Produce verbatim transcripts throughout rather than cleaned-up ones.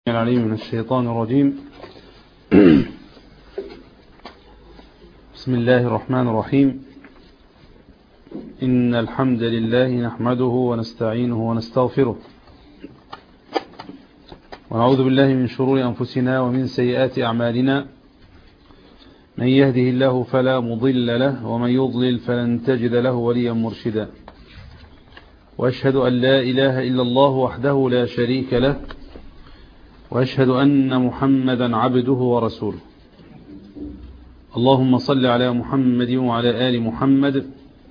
العليم من الشيطان الرجيم. بسم الله الرحمن الرحيم. إن الحمد لله نحمده ونستعينه ونستغفره ونعوذ بالله من شرور أنفسنا ومن سيئات أعمالنا. من يهده الله فلا مضل له ومن يضلل فلن تجد له وليا مرشدا. وأشهد أن لا إله إلا الله وحده لا شريك له، وأشهد أن محمدا عبده ورسوله. اللهم صل على محمد وعلى آل محمد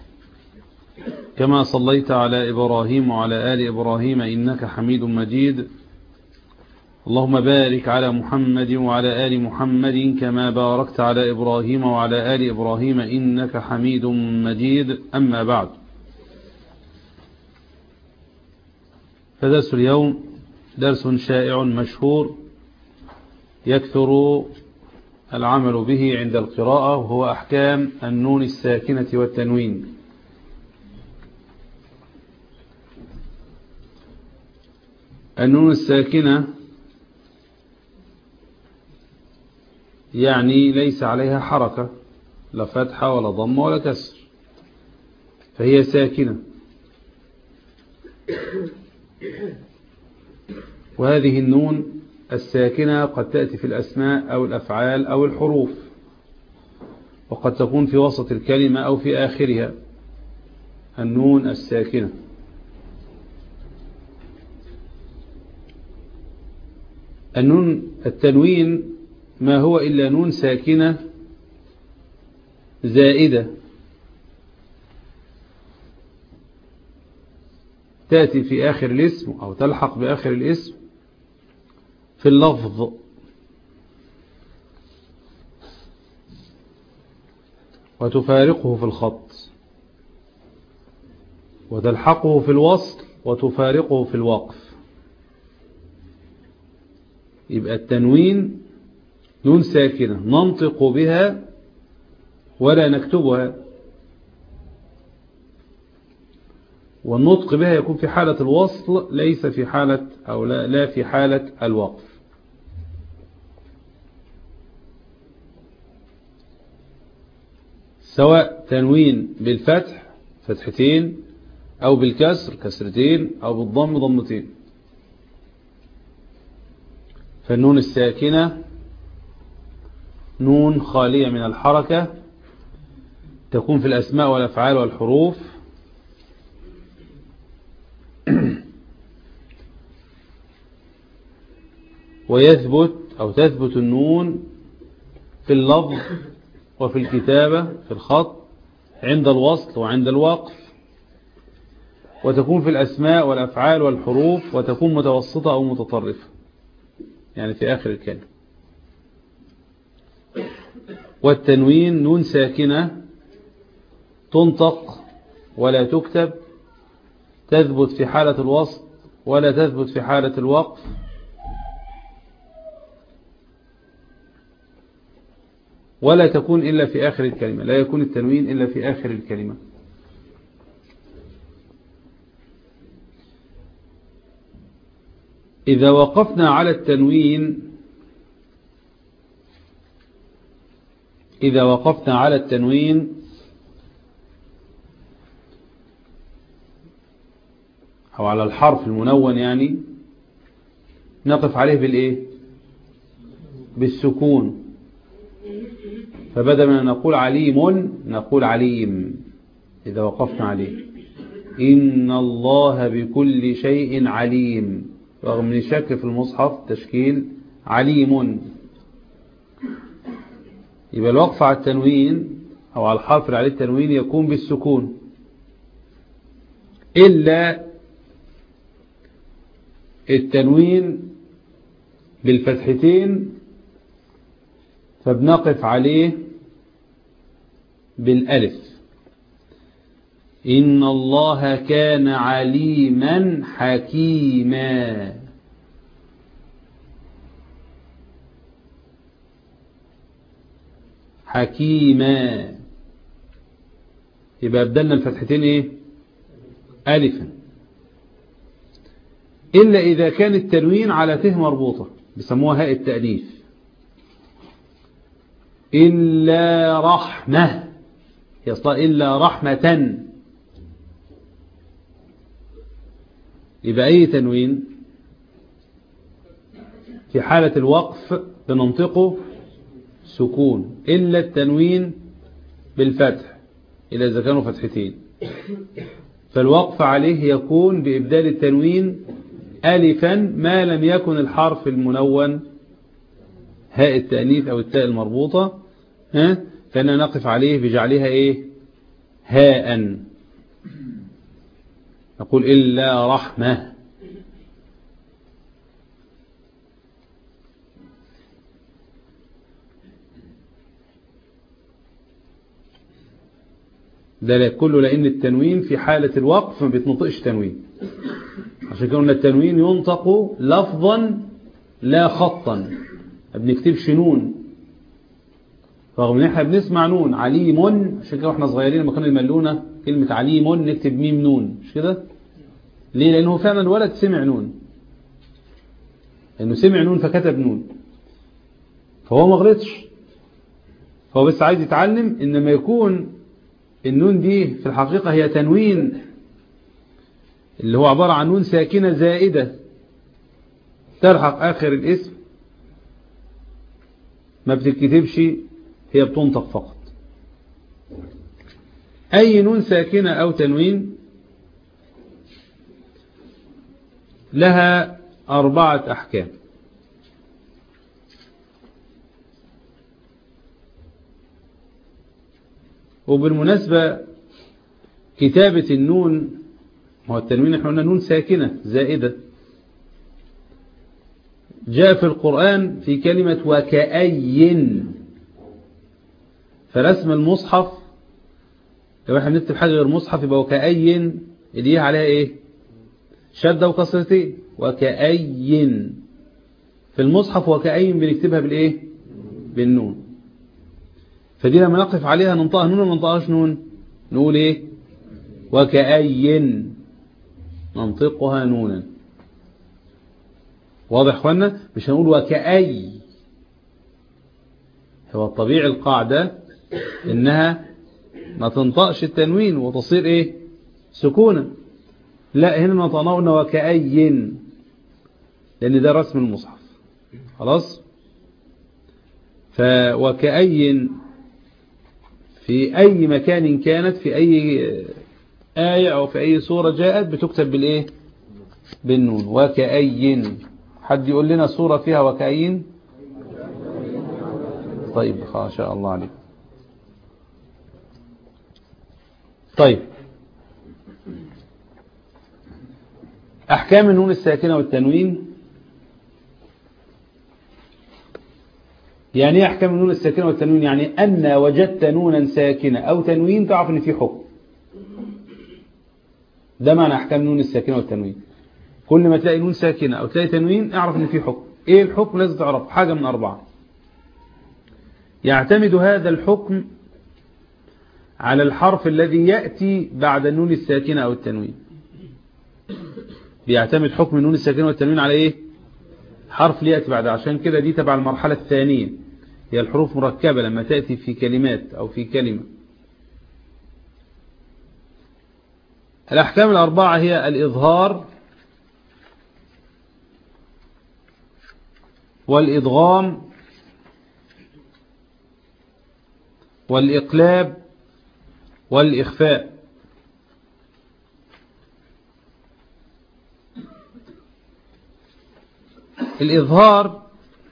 كما صليت على إبراهيم وعلى آل إبراهيم إنك حميد مجيد. اللهم بارك على محمد وعلى آل محمد كما باركت على إبراهيم وعلى آل إبراهيم إنك حميد مجيد. أما بعد، فدرس اليوم درس شائع مشهور يكثر العمل به عند القراءة، وهو أحكام النون الساكنة والتنوين. النون الساكنة يعني ليس عليها حركة، لا فتحة ولا ضم ولا كسر، فهي ساكنة. وهذه النون الساكنة قد تأتي في الأسماء أو الأفعال أو الحروف، وقد تكون في وسط الكلمة أو في آخرها. النون الساكنة النون التنوين ما هو إلا نون ساكنة زائدة تأتي في آخر الاسم أو تلحق بآخر الاسم في اللفظ، وتفارقه في الخط، وتلحقه في الوصل، وتفارقه في الوقف. يبقى التنوين نون ساكنة ننطق بها ولا نكتبها، والنطق بها يكون في حالة الوصل ليس في حالة أو لا, لا في حالة الوقف. سواء تنوين بالفتح فتحتين، أو بالكسر كسرتين، أو بالضم ضمتين. فالنون الساكنة نون خالية من الحركة، تكون في الأسماء والأفعال والحروف، ويثبت أو تثبت النون في اللفظ وفي الكتابة في الخط عند الوصل وعند الوقف، وتكون في الأسماء والأفعال والحروف، وتكون متوسطة أو متطرفة يعني في آخر الكلمة. والتنوين نون ساكنة تنطق ولا تكتب، تثبت في حالة الوصل ولا تثبت في حالة الوقف، ولا تكون إلا في آخر الكلمة. لا يكون التنوين إلا في آخر الكلمة. إذا وقفنا على التنوين إذا وقفنا على التنوين أو على الحرف المنون، يعني نقف عليه بالإيه؟ بالسكون. فبدل ما نقول عليم نقول عليم إذا وقفنا عليه. إن الله بكل شيء عليم، رغم من الشك في المصحف تشكيل عليم. يبقى الوقف على التنوين أو على الحرف اللي عليه التنوين يكون بالسكون، إلا التنوين بالفتحتين فبنقف عليه بالألف. إن الله كان عليما حكيما. حكيما يبقى بدلنا الفتحتين ايه؟ ألفا. إلا إذا كان التنوين على ته مربوطة، بيسموها هاء التأنيث. إلا رحمة يصل إلا رحمة، يبقى أي تنوين في حالة الوقف بننطقه سكون إلا التنوين بالفتح إلا إذا كانوا فتحتين، فالوقف عليه يكون بإبدال التنوين ألفا ما لم يكن الحرف المنون هاء التأنيث أو التاء المربوطة، ها فإننا نقف عليه بجعلها إيه هاء، نقول إلا رحمة. ده كله لأن التنوين في حالة الوقف ما بيتنطقش تنوين، عشان كده قلنا التنوين ينطق لفظا لا خطا، ما بنكتبش نون، رغم ان احنا بنسمع نون عليم، عشان كده واحنا صغيرين لما كانوا يملونا كلمة عليم نكتب ميم نون، مش كده؟ ليه؟ لأنه فعلا الولد سمع نون، لأنه سمع نون فكتب نون، فهو ما غلطش، هو بس عايز يتعلم إنما يكون النون دي في الحقيقة هي تنوين اللي هو عبارة عن نون ساكنة زائدة تلحق آخر الاسم، ما بتتكتبش، هي بتنطق فقط. أي نون ساكنة أو تنوين لها أربعة أحكام. وبالمناسبة كتابة النون، هو التنوين احنا قلنا نون ساكنة زائدة، جاء في القرآن في كلمة وكأي، فرسم المصحف لو احنا بنكتب حاجة غير مصحف يبقى وكأي اللي عليها ايه شدة وكسرتين، وكأي في المصحف وكأي بنكتبها بالايه بالنون، فدي لما نقف عليها ننطقها نون وما ننطقهاش نون، نقول ايه وكأي، ننطقها نونا. واضح اخوانا؟ مش هنقول وكأي، هو الطبيعي القاعدة انها ما تنطقش التنوين وتصير ايه سكونا، لا هنا نطقناه قلنا وكأي لان ده رسم المصحف خلاص. فوكأي في أي مكان كانت، في أي آية أو في أي سورة جاءت بتكتب بالإيه بالنون وكأي. حد يقول لنا سورة فيها وكأي؟ طيب ما شاء الله عليك. طيب أحكام النون الساكنة والتنوين. يعني ايه احكام النون الساكنه والتنوين؟ يعني ان وجدت نونا ساكنه او تنوين تعرف ان في حكم، ده معنى احكام النون الساكنه والتنوين. كل ما تلاقي نون ساكنه او تلاقي تنوين اعرف ان في حكم. ايه الحكم؟ لازم تعرف حاجه من اربعه. يعتمد هذا الحكم على الحرف الذي ياتي بعد النون الساكنه او التنوين. بيعتمد حكم النون الساكنه والتنوين على ايه؟ حرف ليأتي بعد، عشان كده دي تبع المرحلة الثانية، هي الحروف مركبة لما تأتي في كلمات أو في كلمة. الأحكام الأربعة هي الإظهار والإدغام والإقلاب والإخفاء. الإظهار،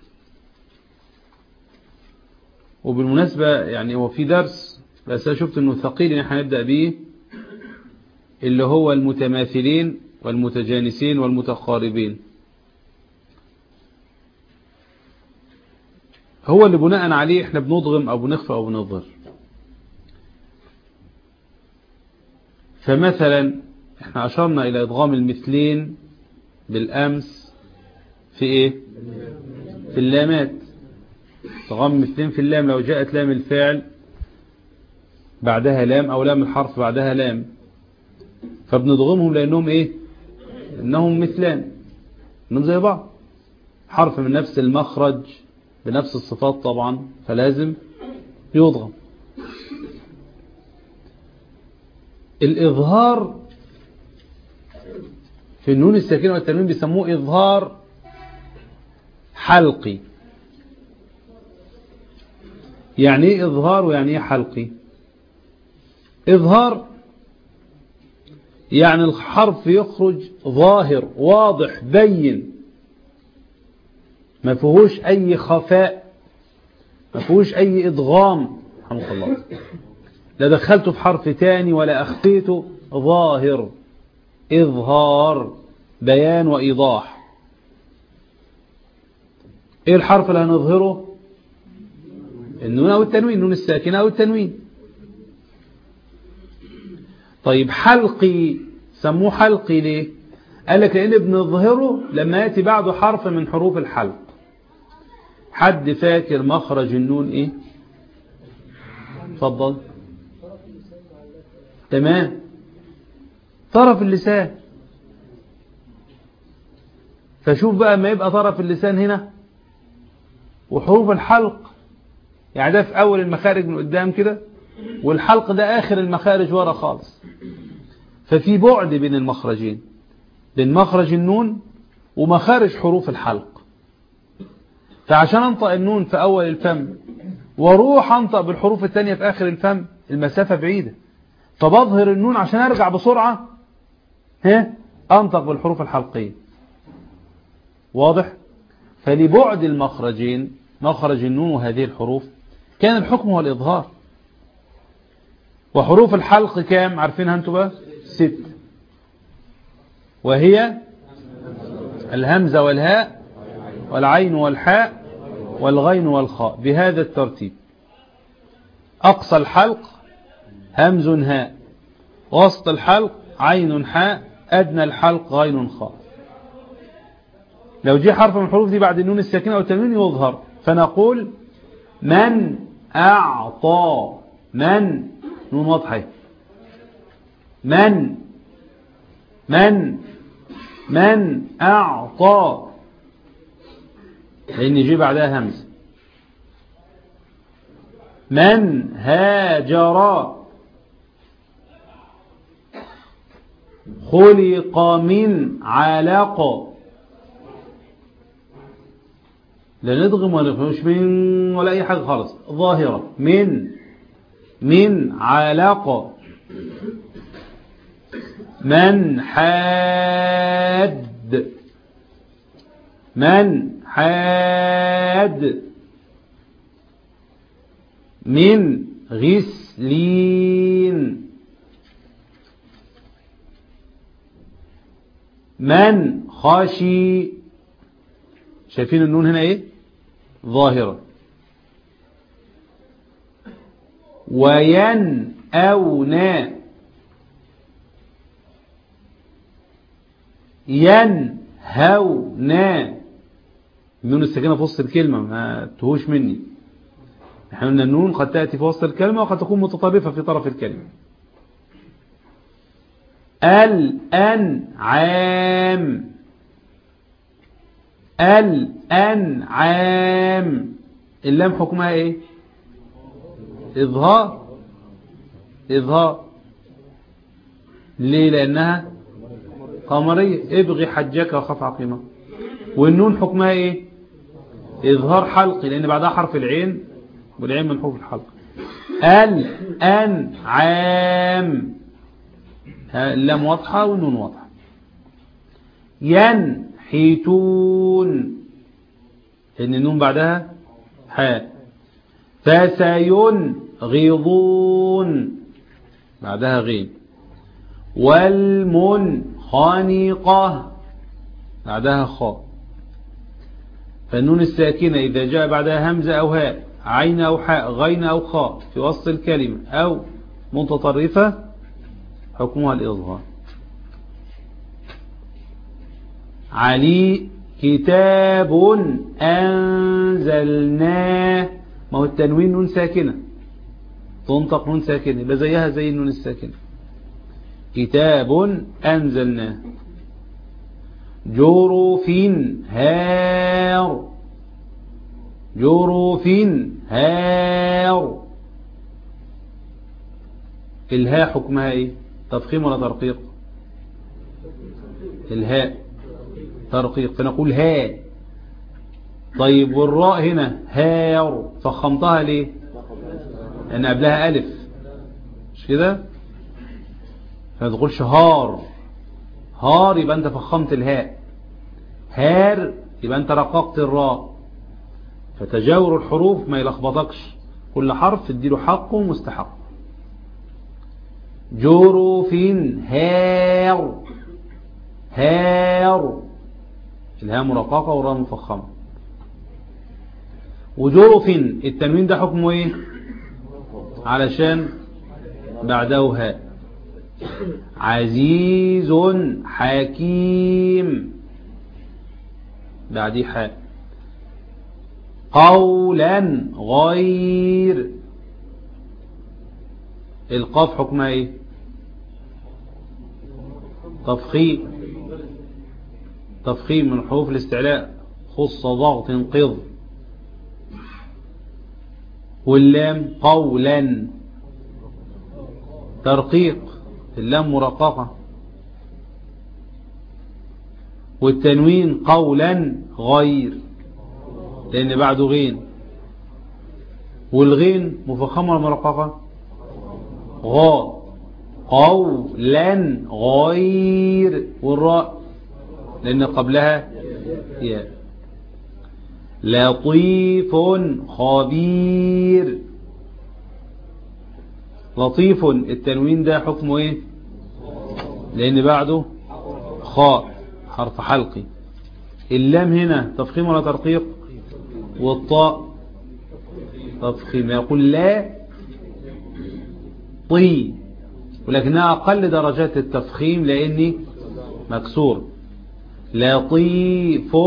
وبالمناسبة يعني هو في درس بس أنا شفت أنه ثقيل إن احنا هنبدأ به، اللي هو المتماثلين والمتجانسين والمتقاربين، هو اللي بناء عليه احنا بنضغم أو بنخفى أو بنظهر. فمثلا احنا أشرنا إلى إدغام المثلين بالأمس في ايه في اللامات، ضغم مثلين في اللام لو جاءت لام الفعل بعدها لام او لام الحرف بعدها لام، فبنضغمهم لانهم ايه انهم مثلان، انهم زي بعض. حرف من نفس المخرج بنفس الصفات طبعا فلازم يضغم. الإظهار في النون الساكنة والتنوين بيسموه إظهار حلقي. يعني ايه إظهار ويعني ايه حلقي؟ إظهار يعني الحرف يخرج ظاهر واضح بين، ما فيهوش أي خفاء، ما فيهوش أي إدغام، رحمك الله، لا دخلته في حرف تاني ولا أخفيته، ظاهر، إظهار، بيان وإيضاح. إيه الحرف اللي هنظهره؟ النون أو التنوين، النون الساكنة أو التنوين. طيب حلقي، سموه حلقي ليه؟ قال لك لأن بنظهره لما يأتي بعده حرف من حروف الحلق. حد فاكر مخرج النون إيه؟ اتفضل. تمام، طرف اللسان. فشوف بقى ما يبقى طرف اللسان هنا وحروف الحلق، يعني ده في أول المخارج من قدام كده، والحلق ده آخر المخارج ورا خالص. ففي بعد بين المخرجين، بين مخرج النون ومخارج حروف الحلق. فعشان أنطق النون في أول الفم واروح أنطق بالحروف التانية في آخر الفم المسافة بعيدة، فبظهر النون عشان أرجع بسرعة ها أنطق بالحروف الحلقية. واضح؟ فلبعد المخرجين، مخرج النون وهذه الحروف، كان الحكم هو الإظهار. وحروف الحلق كام عارفينها أنتوا بقى؟ ست، وهي الهمزة والهاء والعين والحاء والغين والخاء بهذا الترتيب. أقصى الحلق همز هاء، وسط الحلق عين حاء، أدنى الحلق غين خاء. لو جه حرف من الحروف دي بعد النون الساكنة أو التنوين يظهر، فنقول من أعطى، من نون واضحة، من من من أعطى، لأن يجي بعدها همزة. من هاجر، خلق من علق، لا ندغم ولا نخرج من ولا أي حاجة خالص، ظاهرة، من من علق. من حاد، من حاد. من غسلين. من خشي، شايفين النون هنا ايه؟ ظاهرة. وينأونا، ينهونا، النون الساكنة في وسط الكلمة، ما تهوش مني. نحن قلنا النون قد تأتي في وسط الكلمة وقد تكون متطرفة في طرف الكلمة. الأنعام، الأنعام، اللام حكمها ايه؟ إظهار، إظهار. ليه؟ لأنها قمرية، ابغي حجك وخف عقيمة. والنون حكمها ايه؟ إظهار حلقي، لأن بعدها حرف العين، والعين من حروف الحلق. الأنعام، اللام واضحة والنون واضحة. ينحتون، لأن النون بعدها حاء. فسينغضون، بعدها غين. والمنخنقة، بعدها خاء. فالنون الساكنة إذا جاء بعدها همزة أو هاء، عين أو حاء، غين أو خاء في وسط الكلمة أو متطرفة حكمها الإظهار. علي كتاب أنزلناه، ما هو التنوين نون ساكنة، تنطق نون ساكنة، يبقى زيها زي النون الساكنة. كتاب أنزلناه. جرف هار جرف هار. الهاء حكمها ايه؟ تفخيم ولا ترقيق؟ الهاء ترقيق فنقول هاء. طيب والراء هنا هار فخمتها ليه؟ لأن قبلها ألف مش كده؟ فما تقولش هار. هار يبقى أنت فخمت الهاء. هار يبقى أنت رققت الراء. فتجاور الحروف ما يلخبطكش، كل حرف تديله حقه ومستحق. جروف هار هار الهاء مرققة والراء مفخمة. وجرف التنوين ده حكمه ايه؟ علشان بعده هاء. عزيز حكيم بعديه حاء. قولا غير القاف حكمها ايه؟ تفخيم تفخيم من حروف الاستعلاء خص ضغط قض. واللام قولا ترقيق اللام مرققة. والتنوين قولا غير لأن بعده غين. والغين مفخمة ولا مرققة؟ غاء قولا غير. والراء لأن قبلها ياء. لطيف خبير. لطيف التنوين ده حكمه ايه؟ لأن بعده خاء حرف حلقي. اللام هنا تفخيم ولا ترقيق؟ والطاء تفخيم. يقول لا طي ولكنها أقل درجات التفخيم لأني مكسور. لطيف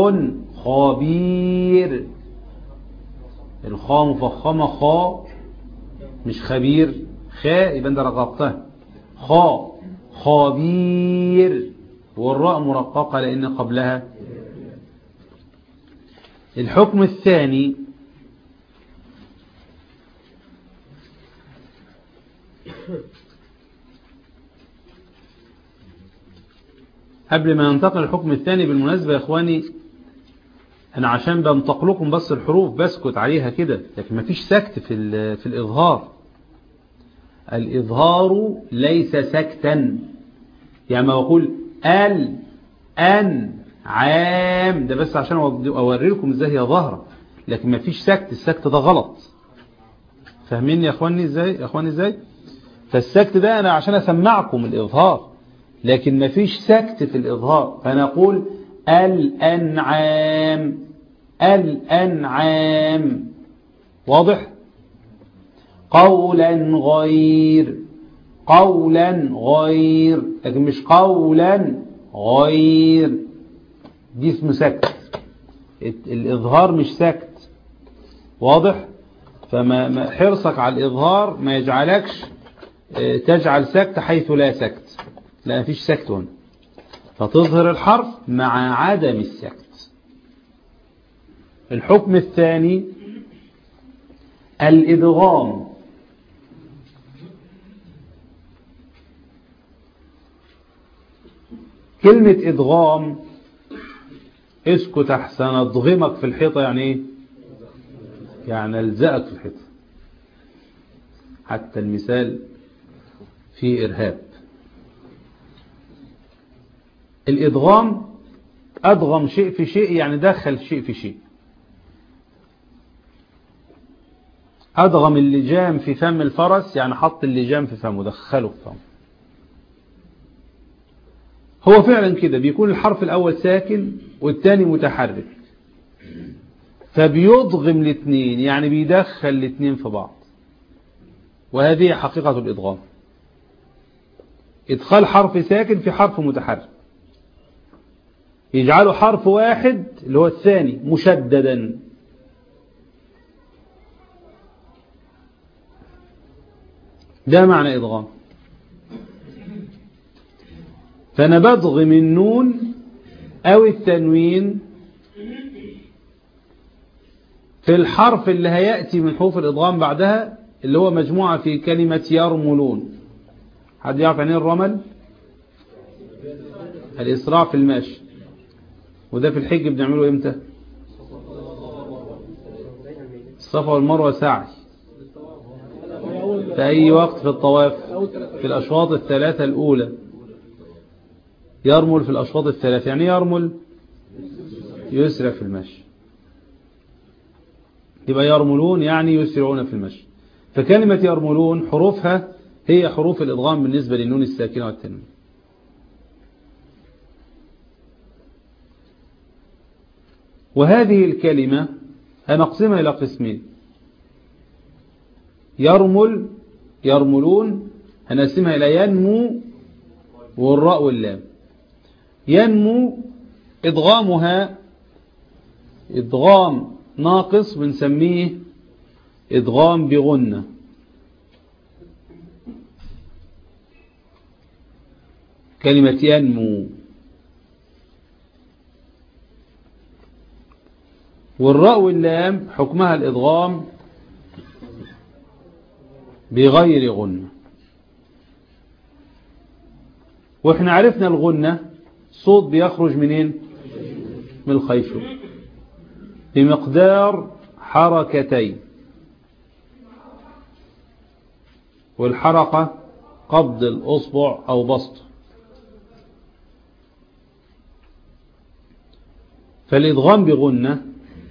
خبير الخاء مفخمة خاء مش خبير. خاء يبقى انت رققتها. خاء خبير. والراء مرققة لأن قبلها. الحكم الثاني قبل ما ننتقل الحكم الثاني بالمناسبة يا إخواني أنا عشان بنطق لكم بس الحروف بسكت عليها كده لكن مفيش سكت في في الإظهار. الإظهار ليس سكتا. يعني ما بقول ال أن عام ده بس عشان أوري لكم إزاي هي ظاهرة لكن مفيش سكت. السكت ده غلط. فاهمين يا إخواني إزاي يا إخواني إزاي؟ فالسكت ده أنا عشان أسمعكم الإظهار لكن مفيش سكت في الإظهار. فنقول الأنعام الأنعام. واضح؟ قولا غير قولا غير لكن مش قولا غير. دي اسمه سكت. الإظهار مش سكت. واضح؟ فما حرصك على الإظهار ما يجعلكش تجعل سكت حيث لا سكت. لا مفيش سكت هنا. فتظهر الحرف مع عدم السكت. الحكم الثاني الإدغام. كلمة إدغام اسكت احسن اضغمك في الحيطة يعني ايه؟ يعني الزقك في الحيطة. حتى المثال فيه إرهاب. الإدغام أدغم شيء في شيء يعني دخل شيء في شيء. أدغم اللجام في فم الفرس يعني حط اللجام في فمه دخله في فمه. هو فعلا كده بيكون الحرف الأول ساكن والثاني متحرك فبيضغم الاثنين يعني بيدخل الاثنين في بعض. وهذه حقيقة الإدغام. إدخال حرف ساكن في حرف متحرك يجعله حرف واحد اللي هو الثاني مشددا. ده معنى إدغام. فأنا بدغم النون أو التنوين في الحرف اللي هيأتي من حروف الإدغام بعدها، اللي هو مجموعة في كلمة يرملون. حد يعرف يعني الرمل؟ الإسراع في المشي. وده في الحج بنعمله إمتى؟ الصفا والمروة سعي. في أي وقت في الطواف؟ في الأشواط الثلاثة الأولى. يرمل في الأشواط الثلاثة. يعني يرمل يسرع في المشي. يبقى يرملون يعني يسرعون في المشي. فكلمة يرملون حروفها هي حروف الإدغام بالنسبة للنون الساكنة والتنوين. وهذه الكلمة هنقسمها إلى قسمين. يرمل يرملون هنقسمها إلى ينمو والراء واللام. ينمو إدغامها إدغام ناقص بنسميه إدغام بغنة. كلمة ينمو. والراء واللام حكمها الإدغام بغير غنة. وإحنا عرفنا الغنة صوت بيخرج منين؟ من الخيشوم بمقدار حركتين، والحركة قبض الأصبع أو بسط. فالإدغام بغنة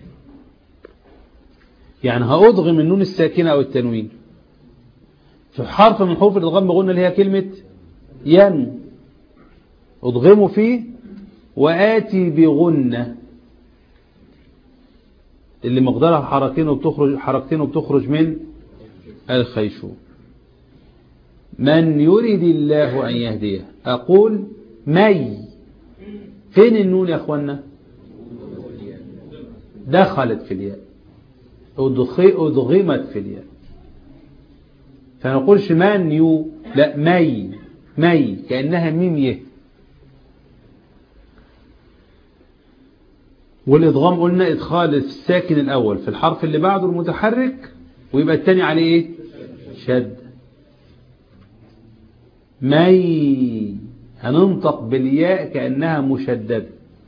يعني هأدغم النون الساكنة أو التنوين في حرف من حروف الإدغام بغنة اللي هي كلمة ين، أدغمه فيه وآتي بغنة اللي مقدارها حركتين وبتخرج حركتين وبتخرج من الخيشوم. من يريد الله أن يهديه. أقول مي. فين النون يا أخوانا؟ دخلت في الياء، أدغمت في الياء. فنقولش من يو، لا مي. مي كأنها ميم يه. والإدغام قلنا إدخال الساكن الأول في الحرف اللي بعده المتحرك، ويبقى الثاني عليه إيه؟ شد. مي هننطق بالياء كأنها مشددة،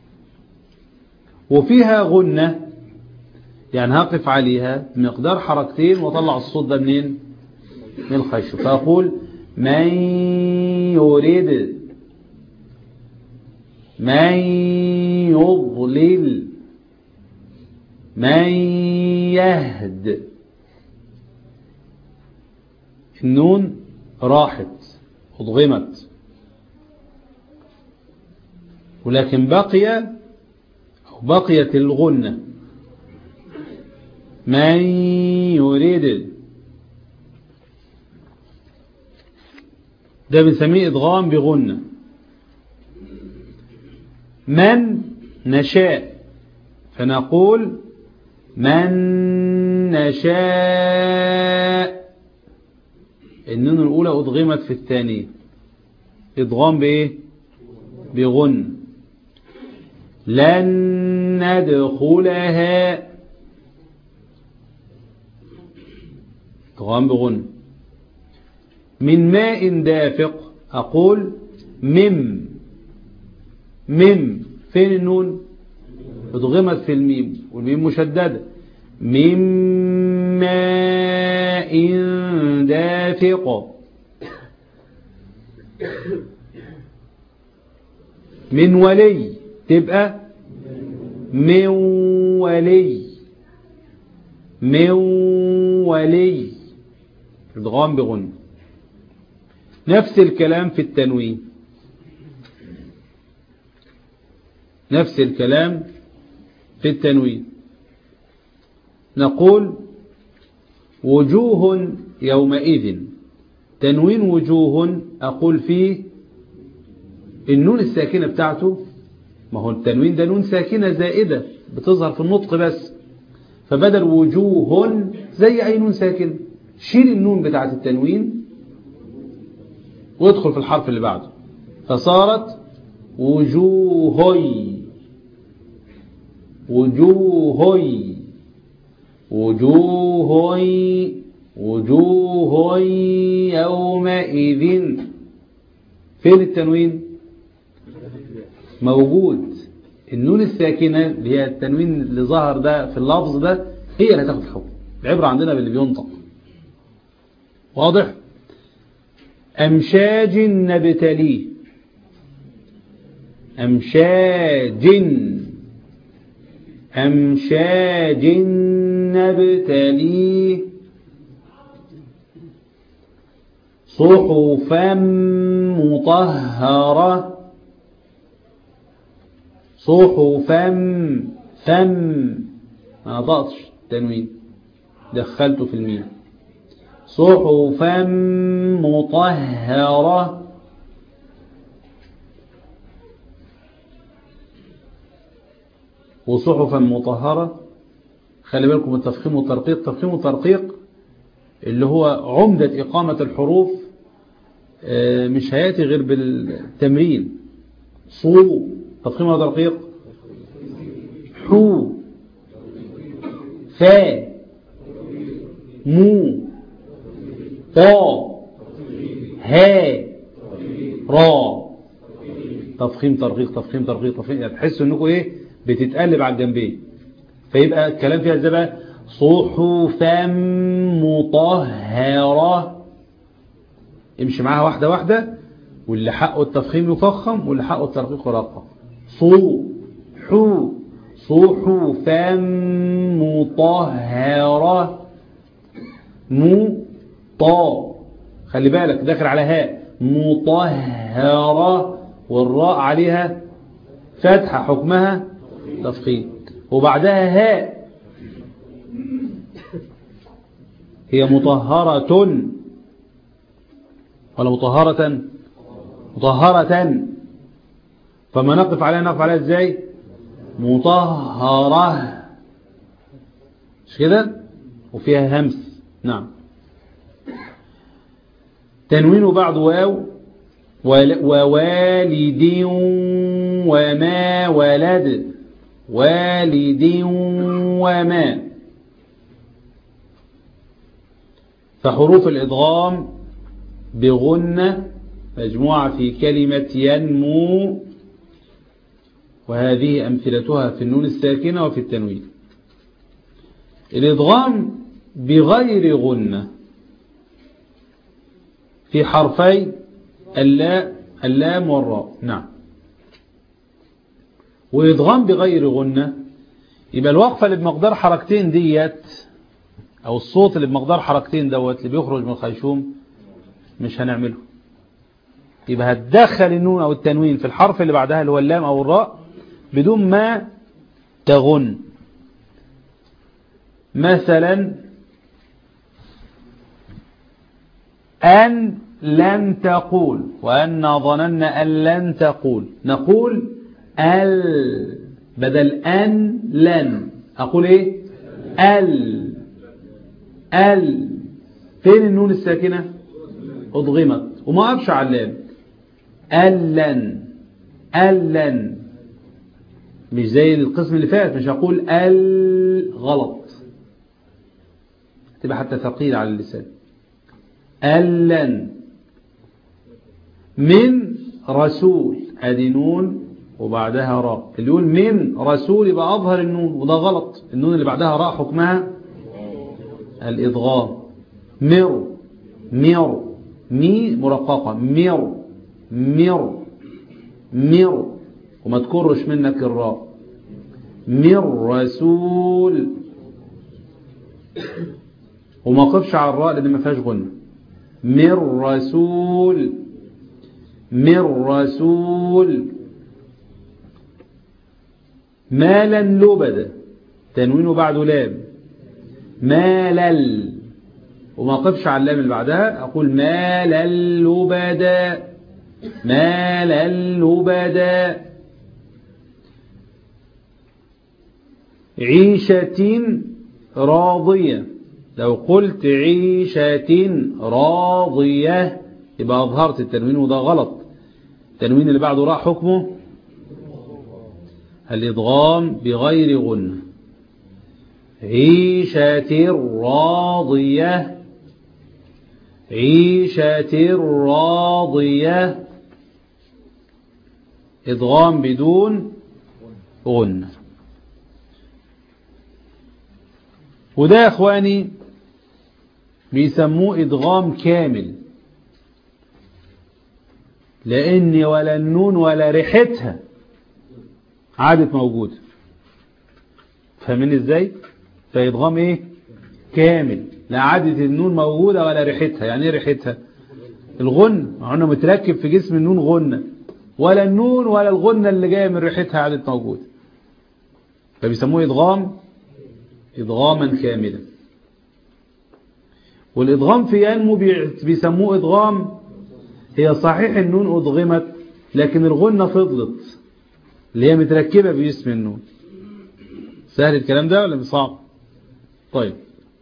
وفيها غنة يعني هقف عليها مقدار حركتين وطلع الصوت ده منين؟ من الخيشوم. فأقول من يريد، من يضلل، من يهد. النون راحت أضغمت، ولكن بقي أو بقيت الغنة. من يريد ده بنسميه إدغام بغنة. من نشاء فنقول من نشاء. النون الأولى أدغمت في الثانية إدغام بإيه؟ بغن. لن ندخلها إدغام بغن. من ماء دافق أقول مم. مم فين النون؟ أدغمت في الميم والميم مشددة. من ماء دافق. من ولي تبقى من ولي. من ولي إدغام بغن. نفس الكلام في التنوين، نفس الكلام في التنوين. نقول وجوه يومئذ. تنوين وجوه أقول فيه النون الساكنة بتاعته، ما هو التنوين ده نون ساكنة زائدة بتظهر في النطق بس، فبدل وجوه زي أي نون ساكن شيل النون بتاعت التنوين وادخل في الحرف اللي بعده، فصارت وجوهي. وجوه وجوه وجوه يومئذ. فين التنوين؟ موجود. النون الساكنة اللي هي التنوين اللي ظهر ده في اللفظ ده هي اللي هتاخد الحكم. العبرة عندنا باللي بينطق. واضح؟ أمشاج نبتليه. أمشاج أمشاج نبتليه. صحفا مطهرة. صحفا فم ما نطقتش تنوين دخلته في الميم. صحفا مطهرة. وصحفا مطهرة. خلي بالكم التفخيم والترقيق. تفخيم والترقيق اللي هو عمدة إقامة الحروف مش هيأتي غير بالتمرين. صو تفخيم وترقيق. حو فا مو طا ها را. تفخيم ترقيق تفخيم ترقيق تفخيم. يعني تحسوا انكم ايه بتتقلب على الجنبين. فيبقى الكلام فيها ازاي بقى؟ صحفا مطهرة. امشي معاها واحدة واحدة. واللي حقه التفخيم يفخم واللي حقه الترقيق يرقق. صو حو صحفا مطهرة. مو طا خلي بالك داخل على هاء. مطهرة والراء عليها فتحة حكمها تفخيم. وبعدها هاء هي مطهرة ولا مطهرة؟ مطهرة. فما نقف عليها نقف عليها ازاي؟ مطهرة مش كده؟ وفيها همس. نعم. تنوين بعد واو. ووالد وما ولد. والد وما. فحروف الإدغام بغنة مجموعة في كلمة ينمو. وهذه أمثلتها في النون الساكنة وفي التنوين. الإدغام بغير غنة في حرفي اللاء اللام والراء. نعم. وإدغام بغير غنة يبقى الوقفة اللي بمقدار حركتين ديت أو الصوت اللي بمقدار حركتين دوت اللي بيخرج من الخيشوم مش هنعمله. يبقى هتدخل النون أو التنوين في الحرف اللي بعدها اللي هو اللام أو الراء بدون ما تغن. مثلا أن لن تقول وأن ظننا أن لن تقول. نقول ال بدل أن لن. أقول إيه؟ ال ال. فين النون الساكنة؟ أضغمت وما أبشع اللام. ألن ألن مش زي القسم اللي فات. مش هقول ال غلط تبقى حتى ثقيل على اللسان. ألن. من رسول ادي نون وبعدها راء. اللي يقول من رسول يبقى أظهر النون وده غلط. النون اللي بعدها راء حكمها الإضغام. مر مر مي مرققة. مر مر مر وما تكرش منك الراء. من رسول وما قفش على الراء لأن ما فيهاش غنة. من رسول من رسول. مالا لبدا تنوينه بعده لام. مالل وما قفش على اللام اللي بعدها. أقول مالا لبدا مالا لبدا. عيشة راضية. لو قلت عيشة راضية يبقى أظهرت التنوين وده غلط. التنوين اللي بعده راح حكمه الإدغام بغير غنة. عيشة راضية، عيشة راضية، إدغام بدون غنة. وده يا إخواني بيسموه إدغام كامل، لأن ولا النون ولا ريحتها عادت موجودة. فاهمين ازاي؟ فإدغام ايه؟ كامل، لا عادة النون موجودة ولا ريحتها. يعني ايه ريحتها؟ الغن، معنا متركب في جسم النون غنة، ولا النون ولا الغنة اللي جاية من ريحتها عادت موجودة، فبيسموه إدغام إدغاما كاملا. والإدغام في ينمو بيسموه إدغام، هي صحيح النون أدغمت لكن الغنة فضلت اللي هي متركبة في جسم النون. سهل الكلام ده ولا صعب؟ طيب،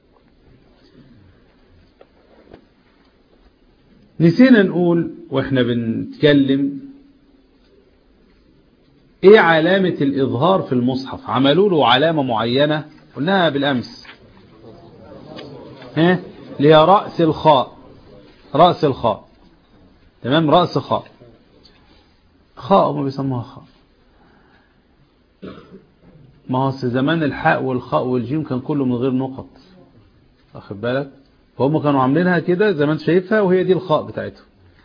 نسينا نقول واحنا بنتكلم ايه علامة الإظهار في المصحف. عملوا له علامة معينة قلناها بالأمس، ها اللي هي رأس الخاء، رأس الخاء، تمام، رأس خاء، خاء ما بيسموها خاء. ما هو زمان الحاء والخاء والجيم كان كله من غير نقط، واخد بالك؟ فهم كانوا عاملينها كده زي ما انت شايفها، وهي دي الخاء بتاعتهم.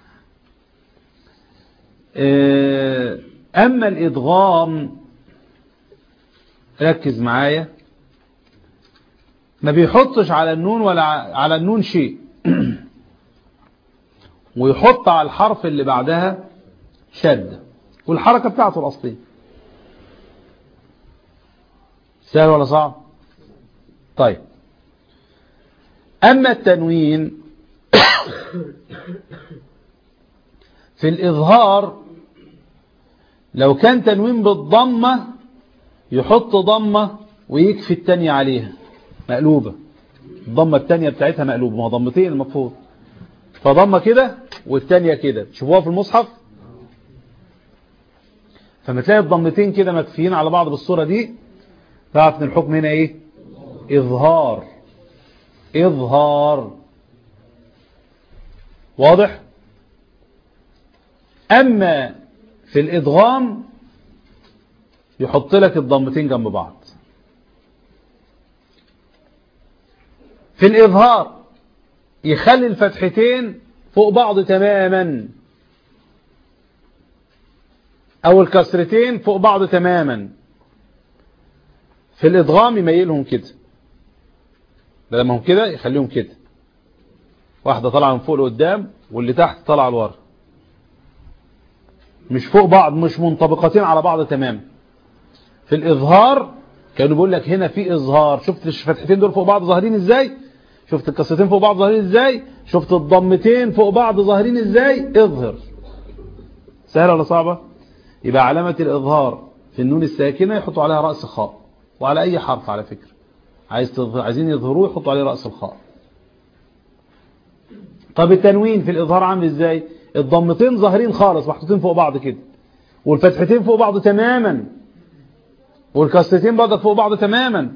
اما الادغام ركز معايا، ما بيحطش على النون ولا على النون شيء ويحط على الحرف اللي بعدها شد والحركة بتاعته الأصلية. سهل ولا صعب؟ طيب، أما التنوين في الإظهار لو كان تنوين بالضمة يحط ضمة ويكفي التانية عليها مقلوبة، الضمة التانية بتاعتها مقلوبة، ما ضمتين المفروض، فضمة كده والتانية كده، تشوفوها في المصحف. فما تلاقي الضمتين كده مكفيين على بعض بالصورة دي، تعرف ان الحكم هنا ايه؟ إظهار، إظهار، واضح؟ أما في الإدغام يحط لك الضمتين جنب بعض. في الإظهار يخلي الفتحتين فوق بعض تماما، أو الكسرتين فوق بعض تماما. في الإدغام يميلهم كده، بدل ما هم كده يخليهم كده، واحدة طالعة من فوق لقدام واللي تحت طالعة لورا، مش فوق بعض، مش منطبقتين على بعض تماما. في الإظهار كانوا بيقول لك هنا في إظهار، شفت الفتحتين دول فوق بعض ظاهرين ازاي؟ شفت الكسرتين فوق بعض ظاهرين ازاي؟ شفت الضمتين فوق بعض ظاهرين ازاي؟ اظهر. سهلة ولا صعبة؟ يبقى علامة الإظهار في النون الساكنة يحطوا عليها رأس خاء، وعلى أي حرف على فكرة عايز تظهر، عايزين يظهروه يحطوا عليه رأس الخاء. طب التنوين في الإظهار عامل ازاي؟ الضمتين ظاهرين خالص محطوطين فوق بعض كده، والفتحتين فوق بعض تماما، والكسرتين برضك فوق بعض تماما.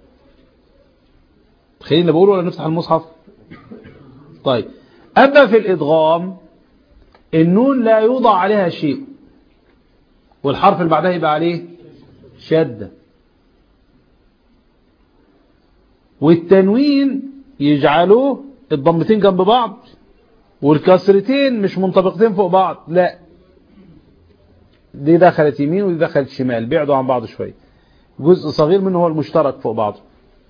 خلينا بقول ولا نفتح المصحف؟ طيب، أما في الإدغام النون لا يوضع عليها شيء، والحرف اللي بعدها يبقى عليه شدة. والتنوين يجعلوه الضمتين جنب بعض والكسرتين مش منطبقتين فوق بعض، لا، دي دخلت يمين ودي دخلت شمال، بعدوا عن بعض شوية، جزء صغير منه هو المشترك فوق بعضه.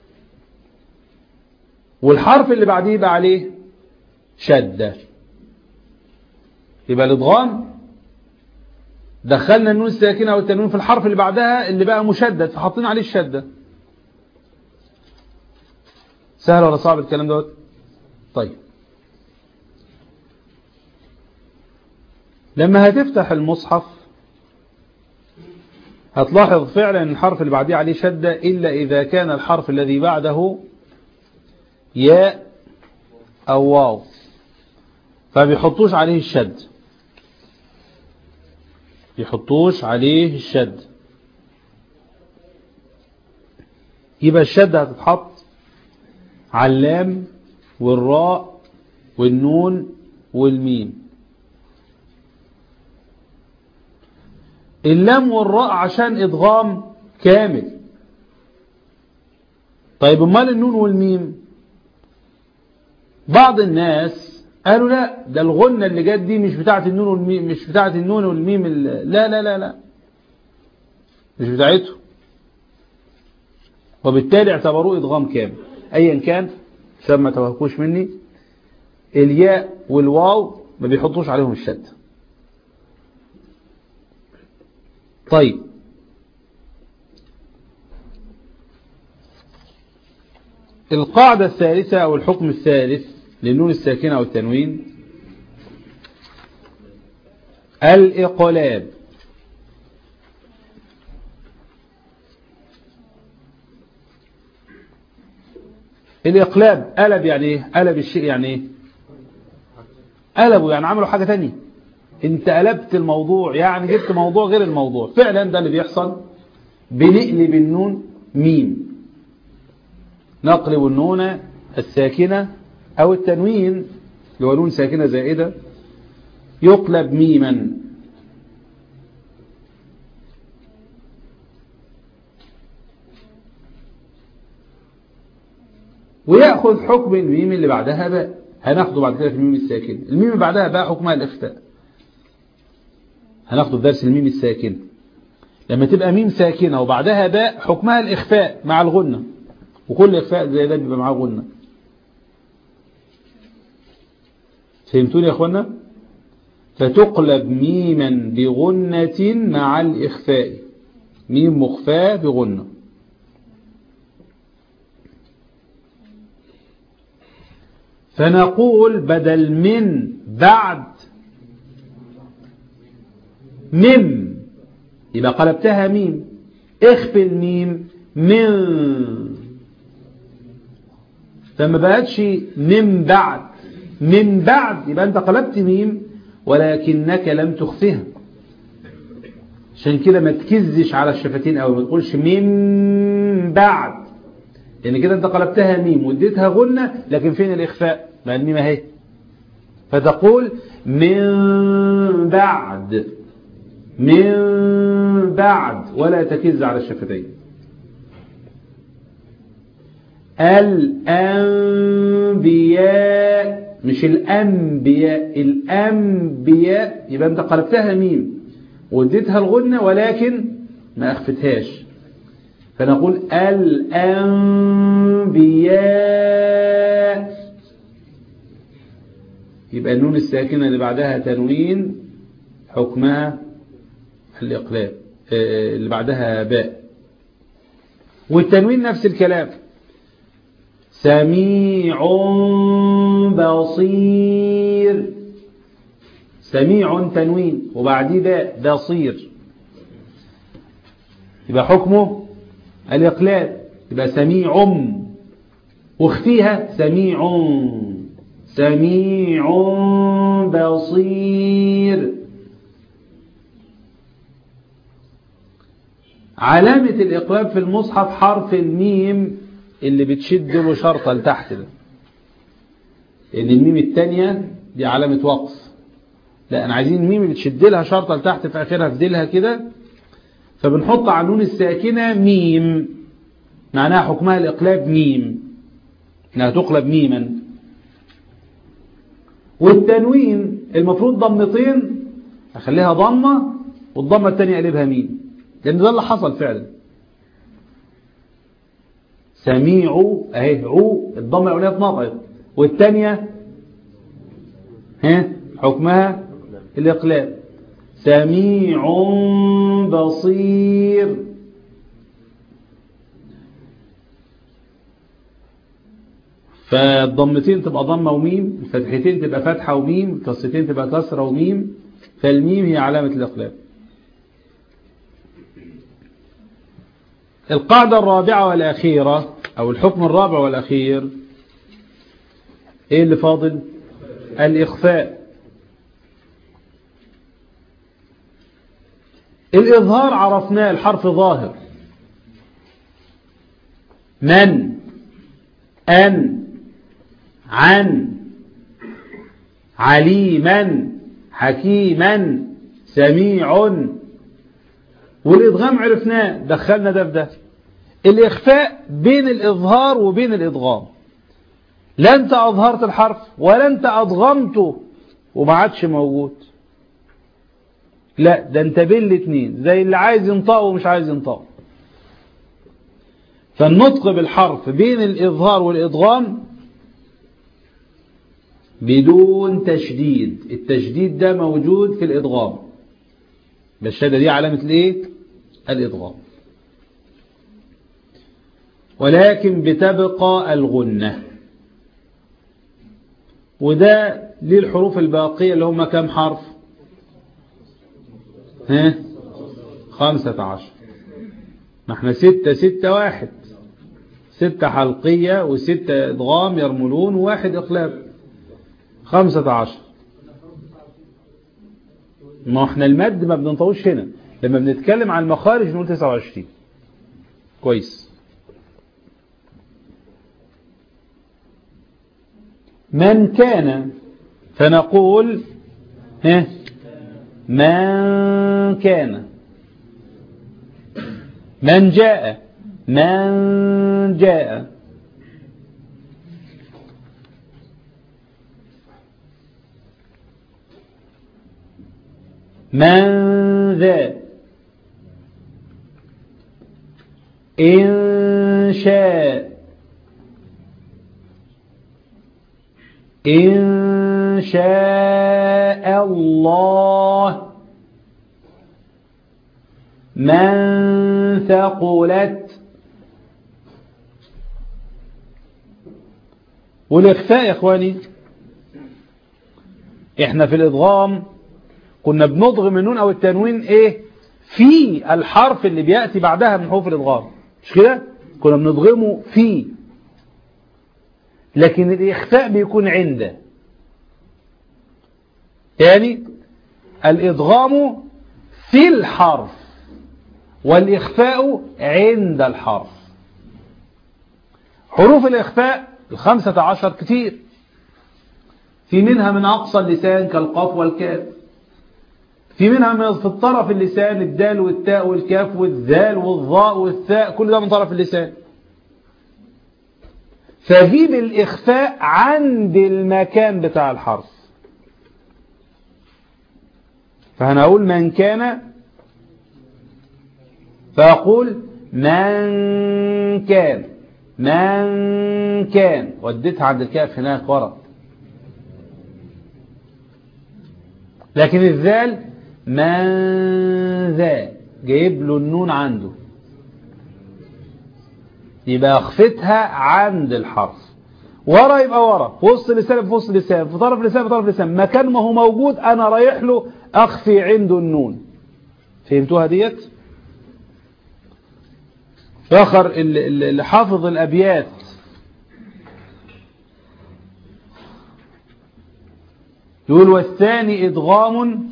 والحرف اللي بعديه يبقى عليه شدة. يبقى الادغام دخلنا النون الساكنة والتنوين في الحرف اللي بعدها اللي بقى مشدد فحطين عليه الشدة. سهل ولا صعب الكلام دوت؟ طيب، لما هتفتح المصحف هتلاحظ فعلا ان الحرف اللي بعديه عليه شدة، إلا إذا كان الحرف الذي بعده ياء أو واو فبيحطوش عليه الشد، بيحطوش عليه الشد. يبقى الشدة هتتحط على اللام والراء والنون والميم. اللام والراء عشان ادغام كامل. طيب امال النون والميم؟ بعض الناس قالوا لا، ده الغنة اللي جت دي مش بتاعه النون والميم، مش بتاعه النون والميم، لا لا لا لا مش بتاعته، وبالتالي اعتبروه ادغام كامل. ايا كان عشان ما توهقوش مني، الياء والواو ما بيحطوش عليهم الشدة. طيب القاعدة الثالثة أو الحكم الثالث للنون الساكنة والتنوين الإقلاب. الإقلاب قلب يعني إيه؟ قلب الشيء يعني إيه؟ قلبوا يعني عملوا حاجة تانية. انت قلبت الموضوع، يعني جبت موضوع غير الموضوع. فعلا ده اللي بيحصل. بنقلب النون ميم، نقلب النون الساكنة أو التنوين اللي هو نون ساكنة زائدة يقلب ميما. ويأخذ حكم الميم اللي بعدها باء. هناخده بعد كده في الميم الساكنة. الميم اللي بعدها باء حكمها الإخفاء. هناخده في درس الميم الساكنة. لما تبقى ميم ساكنة وبعدها باء حكمها الإخفاء مع الغنة، وكل إخفاء زي ده بيبقى معاه غنة. فهمتوني يا أخوانا؟ فتقلب ميما بغنة مع الإخفاء. ميم مخفاة بغنة. فنقول بدل من بعد مم، يبقى قلبتها ميم. اخفي الميم من، فما بقتش من بعد. من بعد يبقى انت قلبت ميم ولكنك لم تخفيها. عشان كده ما تكزش على الشفتين او ما تقولش من بعد، لان كده انت قلبتها ميم واديتها غنة، لكن فين الاخفاء؟ ما الميم اهي. فتقول من بعد، من بعد، ولا تكز على الشفتين. الأنبياء مش الأنبياء، الأنبياء يبقى انت قلبتها ميم واديتها الغنة ولكن ما أخفتهاش. فنقول الأنبياء، يبقى النون الساكنة اللي بعدها تنوين حكمها الإقلاب، اللي بعدها باء. والتنوين نفس الكلام. سميع بصير، سميع تنوين وبعديه باء بصير، يبقى حكمه الإقلاب. يبقى سميع واخفيها سميع، سميع بصير. علامة الإقلاب في المصحف حرف الميم اللي بتشد له شرطة لتحت ده، لأن الميم التانية دي علامة وقف. لا، أنا عايزين الميم اللي بتشد لها شرطة لتحت في آخرها في ديلها كده، فبنحط على النون الساكنة ميم، معناها حكمها الإقلاب ميم، إنها تقلب ميما. والتنوين المفروض ضمتين، أخليها ضمة والضمة التانية أقلبها ميم، لأن ده اللي حصل فعلا. سميع اهي عو، الضمه الاولى اتنطقت والثانيه ها حكمها الاقلاب. سميع بصير. فالضمتين تبقى ضمه وميم، الفتحتين تبقى فتحه وميم، الكسرتين تبقى كسره وميم، فالميم هي علامه الاقلاب. القاعدة الرابعة والأخيرة أو الحكم الرابع والأخير، إيه اللي فاضل؟ الإخفاء. الإظهار عرفناه، الحرف ظاهر. من أن عن عليما حكيما سميع. والإدغام عرفناه، دخلنا ده في ده. الإخفاء بين الإظهار وبين الإدغام، لا أنت أظهرت الحرف ولا أنت أدغمته وما عادش موجود، لا ده أنت بين الاثنين، زي اللي عايز ينطقه ومش عايز ينطقه. فالنطق بالحرف بين الإظهار والإدغام بدون تشديد، التشديد ده موجود في الإدغام، بالشدة دي علامة الايه؟ الإدغام. ولكن بتبقى الغنة، وده للحروف الباقية اللي هم كم حرف؟ ها؟ خمسة عشر. ما احنا ستة ستة واحد، ستة حلقية وستة إدغام يرملون وواحد إقلاب، خمسة عشر. ما احنا المد ما بننطوش هنا، لما بنتكلم عن المخارج نقول تسعة وعشرين. كويس. من كان، فنقول ها من كان. من جاء، من جاء. من ذا. إن شاء، إن شاء الله. من ثقلت. والإخفاء يا إخواني، إحنا في الإدغام كنا بنضغم النون أو التنوين إيه في الحرف اللي بيأتي بعدها من حروف الإدغام، مش كده؟ كنا بنضغمه في، لكن الإخفاء بيكون عنده. يعني الإدغام في الحرف والإخفاء عند الحرف. حروف الإخفاء الخمسة عشر كتير، في منها من أقصى اللسان كالقاف والكاف، في منها من في الطرف اللسان الدال والتاء والكاف والذال والظاء والثاء، كل ده من طرف اللسان. فجيب الإخفاء عند المكان بتاع الحرف. فهنقول من كان، فأقول من كان، من كان، وديتها عند الكاف هناك ورا. لكن الذال من ذا، جايب له النون عنده، يبقى أخفتها عند الحرف. ورا يبقى ورا، في وسط اللسان في وسط اللسان، في طرف اللسان في طرف اللسان، مكان ما هو موجود أنا رايح له أخفي عنده النون. فهمتوها ديت؟ فاخر اللي حافظ الأبيات يقول والثاني إدغام،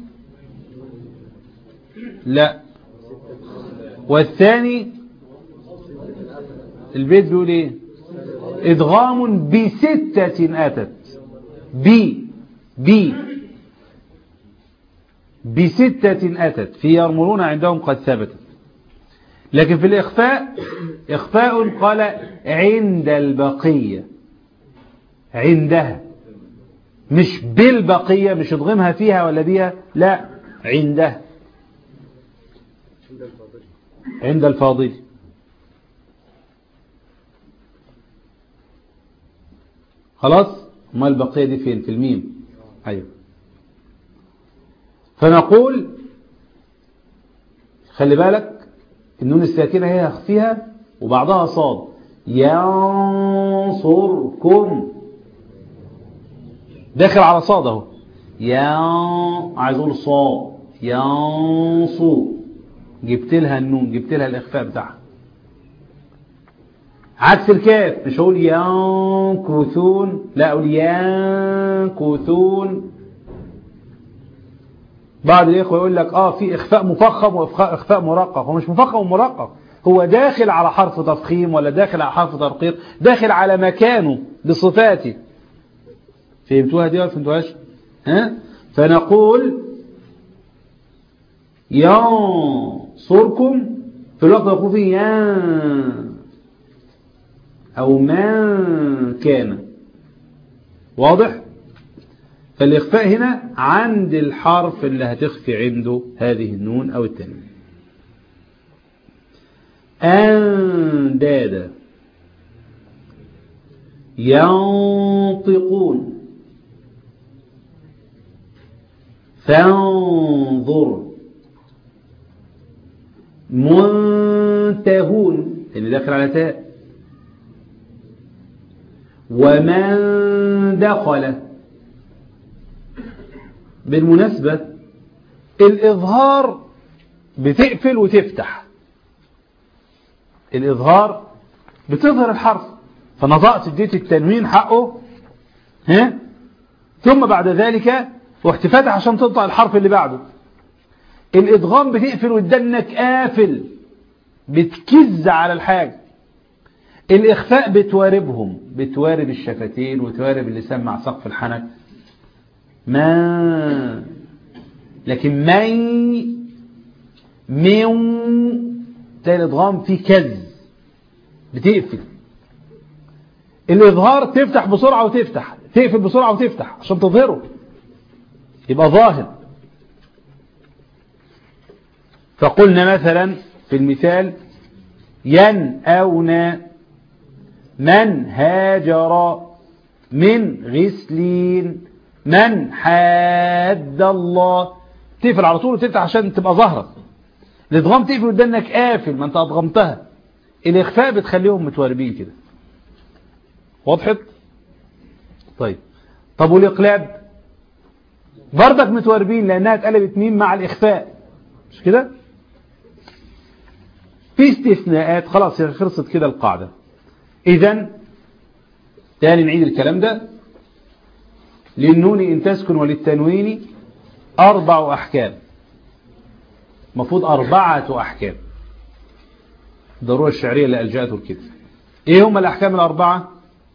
لا، والثاني البيت بيقول ايه؟ إدغام بستة أتت، بي بي بستة أتت في يرملون عندهم قد ثبتت. لكن في الإخفاء إخفاء قال عند البقية، عندها، مش بالبقية، مش اضغمها فيها ولا بيها، لا، عندها، عند الفاضل. خلاص، ما البقية دي فين؟ في الميم. أيوه. فنقول خلي بالك النون الساكنة هي أخفيها وبعدها صاد، ينصركم، داخل على صاد اهو، يا عايز اقول صاد، ينصر، جبت لها النون، جبت لها الإخفاء بتاعها. عكس الكاف، مش هقول ينكثون، لا اقول ينكثون. بعض الاخوه يقول لك اه في اخفاء مفخم واخفاء مرقق، هو مش مفخم ومرقق، هو داخل على حرف تفخيم ولا داخل على حرف ترقيق، داخل على مكانه بصفاته. فهمتوها دي ولا فهمتوهاش؟ ها؟ فنقول ينصركم في الوقت يقول فيه ين أو من كان. واضح؟ فالإخفاء هنا عند الحرف اللي هتخفي عنده هذه النون أو التنوين. أندادا ينطقون فانظر منتهون اللي داخل على تاء ومن دخل. بالمناسبة الإظهار بتقفل وتفتح. الإظهار بتظهر الحرف فنطقت اديت التنوين حقه ها ثم بعد ذلك رحت فاتح عشان تنطق الحرف اللي بعده. الإدغام بتقفل وتدنك قافل بتكز على الحاجة. الإخفاء بتواربهم بتوارب الشفتين وتوارب اللسان مع سقف الحنك ما لكن مي ميو تلاقي الإدغام فيه كز بتقفل. الإظهار تفتح بسرعة وتفتح تقفل بسرعة وتفتح عشان تظهره يبقى ظاهر. فقلنا مثلا في المثال ينأون من هاجر من غسلين من حاد الله. تقفل على طول وتفتح عشان تبقى ظاهرة. الادغام تقفل قدامك قافل ما انت ادغمتها. الاخفاء بتخليهم متواربين كده. وضحت؟ طيب طب والاقلاب برضك متواربين لانها اتقلبت ميم مع الاخفاء مش كده؟ في استثناءات. خلاص خلصت كده القاعدة. اذا تاني نعيد الكلام ده. للنون ان تسكن وللتنوين اربع احكام. مفروض اربعة احكام. الضرورة الشعرية اللي ألجأته الكتب. ايه هم الاحكام الاربعة؟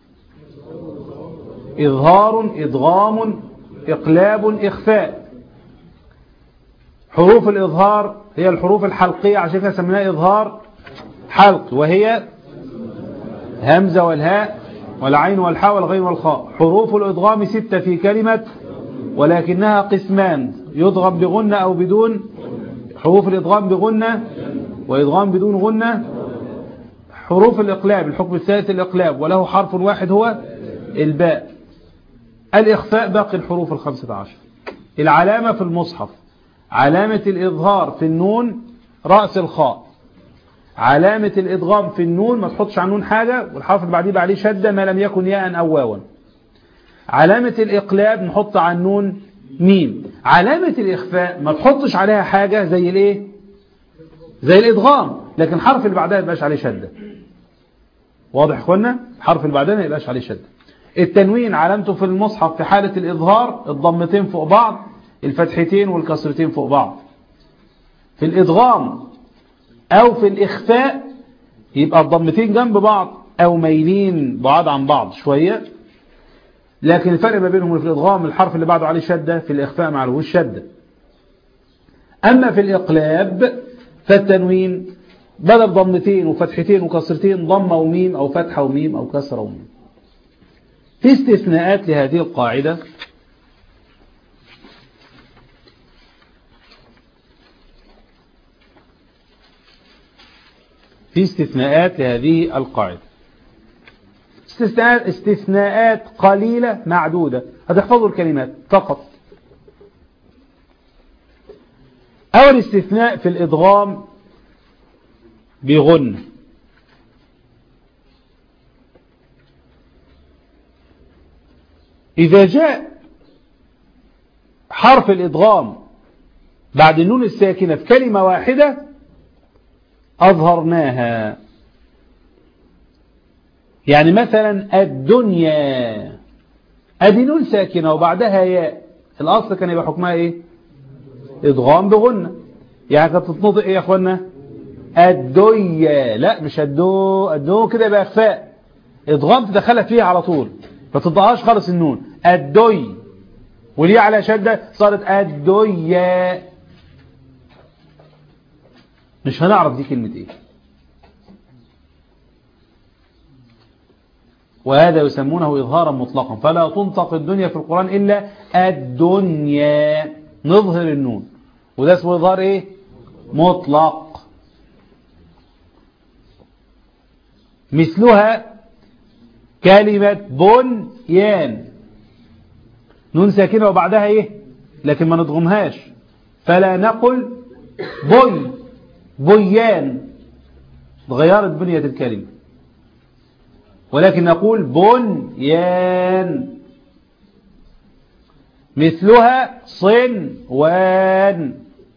اظهار ادغام اقلاب اخفاء. حروف الاظهار هي الحروف الحلقية عشان كده سميناها اظهار حلق وهي همزة والهاء والعين والحاء والغين والخاء. حروف الادغام ستة في كلمة ولكنها قسمان يضغم بغنة او بدون. حروف الادغام بغنة وادغام بدون غنة. حروف الاقلاب الحكم الثالث الاقلاب وله حرف واحد هو الباء. الاخفاء باقي الحروف الخمسة عشر. العلامة في المصحف علامة الإظهار في النون رأس الخاء. علامة الإدغام في النون ما تحطش على النون حاجة والحرف اللي بعديه عليه شدة ما لم يكن ياء أو واوا. علامة الإقلاب نحط على النون ميم. علامة الإخفاء ما تحطش عليها حاجة زي الإيه؟ زي الإدغام لكن الحرف اللي بعدها يبقاش عليه شدة. واضح يا اخوانا؟ الحرف اللي بعدها ما يبقاش عليه شدة. التنوين علامته في المصحف في حالة الإظهار الضمتين فوق بعض الفتحتين والكسرتين فوق بعض. في الإدغام أو في الإخفاء يبقى الضمتين جنب بعض أو ميلين بعاد عن بعض شوية. لكن الفرق ما بينهم في الإدغام الحرف اللي بعده عليه شدة في الإخفاء ما عليهوش شدة. أما في الإقلاب فالتنوين بدل ضمتين وفتحتين وكسرتين ضمة وميم أو فتحة وميم أو كسرة وميم. في استثناءات لهذه القاعدة. في استثناءات لهذه القاعدة. استثناءات, استثناءات قليلة معدودة. هتحفظوا الكلمات فقط. أول استثناء في الإدغام بغن. إذا جاء حرف الإدغام بعد النون الساكنة في كلمة واحدة أظهرناها. يعني مثلا الدنيا أدي نون ساكنة وبعدها ياء الأصل كان يبقى حكمها إيه؟ إدغام بغنة. يعني كانت تتنطق إيه يا أخوانا؟ الدوية، لا مش الدو، الدو كده يبقى اخفاء، ادغام تدخلها فيها على طول ما تضعهاش خالص النون. الدوي وليه على شدة صارت الدوية، مش هنعرف دي كلمة ايه. وهذا يسمونه إظهارا مطلقا، فلا تنطق الدنيا في القرآن إلا الدنيا، نظهر النون، وده اسمه إظهار إيه؟ مطلق. مثلها كلمة بنيان، نون ساكنة وبعدها إيه؟ لكن ما نضغمهاش، فلا نقل بني بنيان، غيرت بنية الكلمة، ولكن نقول بنيان. مثلها صنوان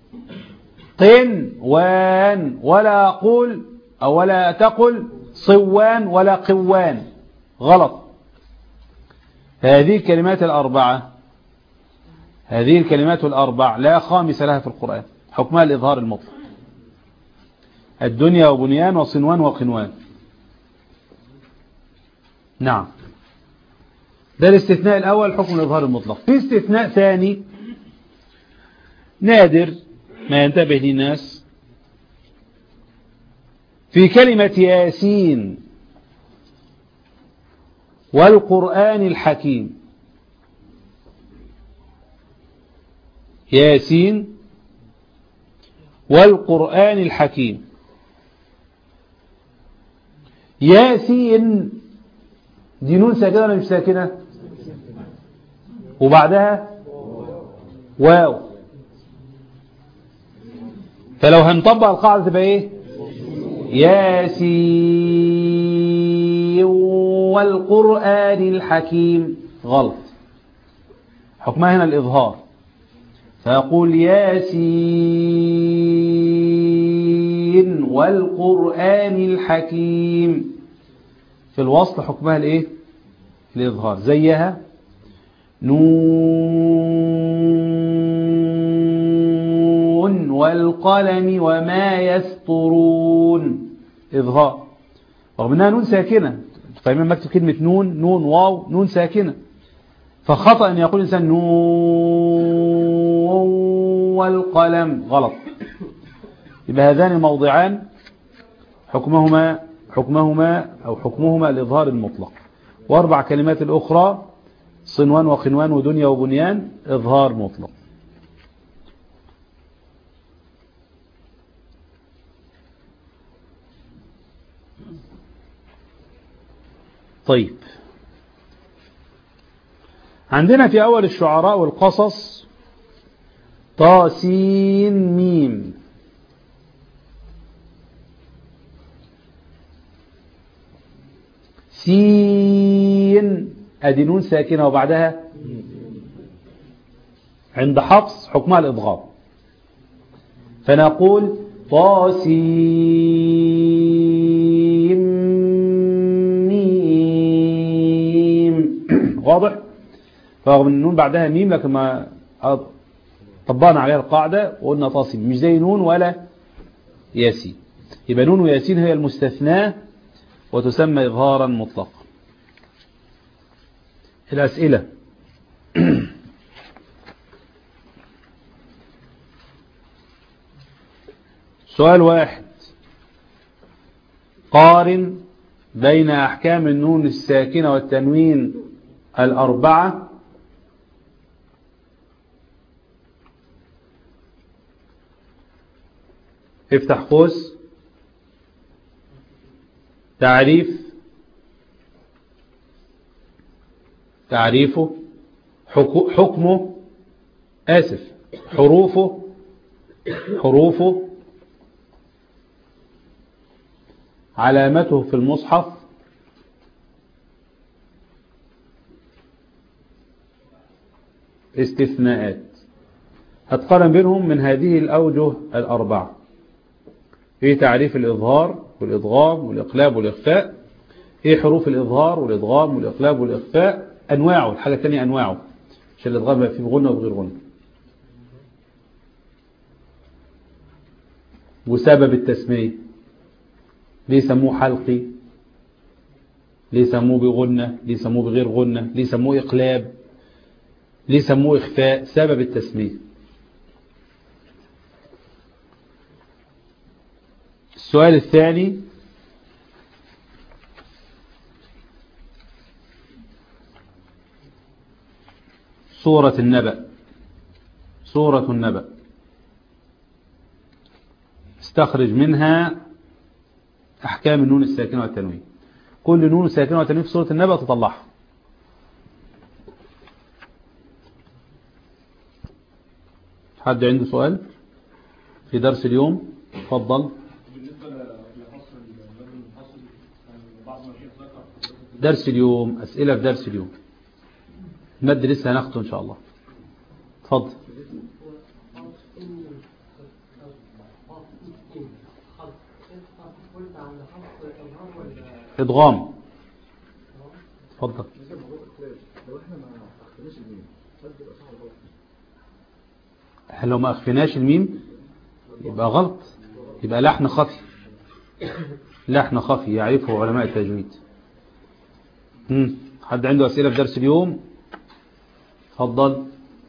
قنوان، ولا أقول أو ولا تقل صوان ولا قوان، غلط. هذه الكلمات الأربعة هذه الكلمات الأربع لا خامس لها في القرآن، حكمها الإظهار المطلق. الدنيا وبنيان وصنوان وقنوان. نعم، ده الاستثناء الأول، حكم الإظهار المطلق. في استثناء ثاني نادر ما ينتبه للناس، في كلمة ياسين والقرآن الحكيم. ياسين والقرآن الحكيم. ياسين دي نون ساكنة ولا مش ساكنة؟ وبعدها واو، فلو هنطبق القاعدة تبقى ايه؟ ياسين والقرآن الحكيم، غلط، حكمها هنا الإظهار، فأقول ياسين والقرآن الحكيم. في الوصل حكمها الايه؟ الإظهار، زيها نون والقلم وما يسطرون، إظهار، رغم انها نون ساكنة. فاهمين مكتب كلمة نون، نون واو، نون ساكنة، فخطأ ان يقول الانسان نون والقلم، غلط. يبقى هذان الموضعان حكمهما حكمهما أو حكمهما الإظهار المطلق. وأربع كلمات الأخرى صنوان وقنوان ودنيا وبنيان إظهار مطلق. طيب، عندنا في أول الشعراء والقصص طاسين ميم. سين ادي نون ساكنة وبعدها عند حفص حكمها الإضغام، فنقول طاسين ميم، واضح؟ رغم ان النون بعدها ميم، لكن ما طبقنا عليها القاعدة وقلنا طاسين، مش زي نون ولا ياسين. يبقى نون وياسين هي المستثناة وتسمى إظهارا مطلقا. الأسئلة. سؤال واحد، قارن بين أحكام النون الساكنة والتنوين الأربعة افتح قوس تعريف تعريفه حكمه آسف حروفه حروفه علامته في المصحف استثناءات. هتقارن بينهم من هذه الأوجه الأربعة، ايه تعريف الإظهار والإضغام والإقلاب والإخفاء، ايه حروف الإظهار والإضغام والإقلاب والإخفاء، أنواعه، الحاجة الثانية أنواعه، عشان الإضغام في بغنى وبغير غنى. وسبب التسمية. ليه سموه حلقي؟ ليه سموه بغنة؟ ليه سموه بغير غنة؟ ليه سموه إقلاب؟ ليه سموه إخفاء؟ سبب التسمية. السؤال الثاني: سورة النبأ. سورة النبأ استخرج منها أحكام النون الساكنة والتنوين. كل نون ساكنة والتنوين في سورة النبأ تطلعها. حد عنده سؤال في درس اليوم؟ تفضل. درس اليوم أسئلة في درس اليوم، المد لسه هناخده إن شاء الله. تفضل. إدغام. تفضل. لو ما أخفناش الميم يبقى غلط، يبقى لحن خفي. لحن خفي يعرفه علماء التجويد. مم. حد عنده أسئلة في درس اليوم؟ تفضل.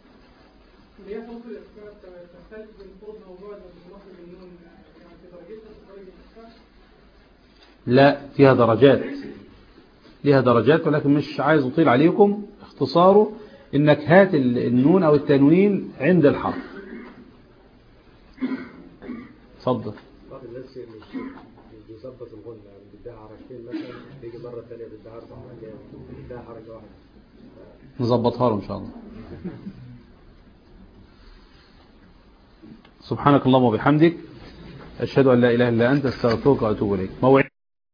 لا، فيها درجات، ليها درجات، ولكن مش عايز أطيل عليكم. اختصاره إنك هات النون أو التنوين عند الحرف. تفضل. الناس مش بيظبط الغنة، بدها حركتين مثلا، تيجي مرة ثانية بدها أربع حركات، بدها حركة واحدة. نظبطها له إن شاء الله. سبحانك اللهم وبحمدك، أشهد أن لا إله إلا أنت، أستغفرك وأتوب إليك. موعد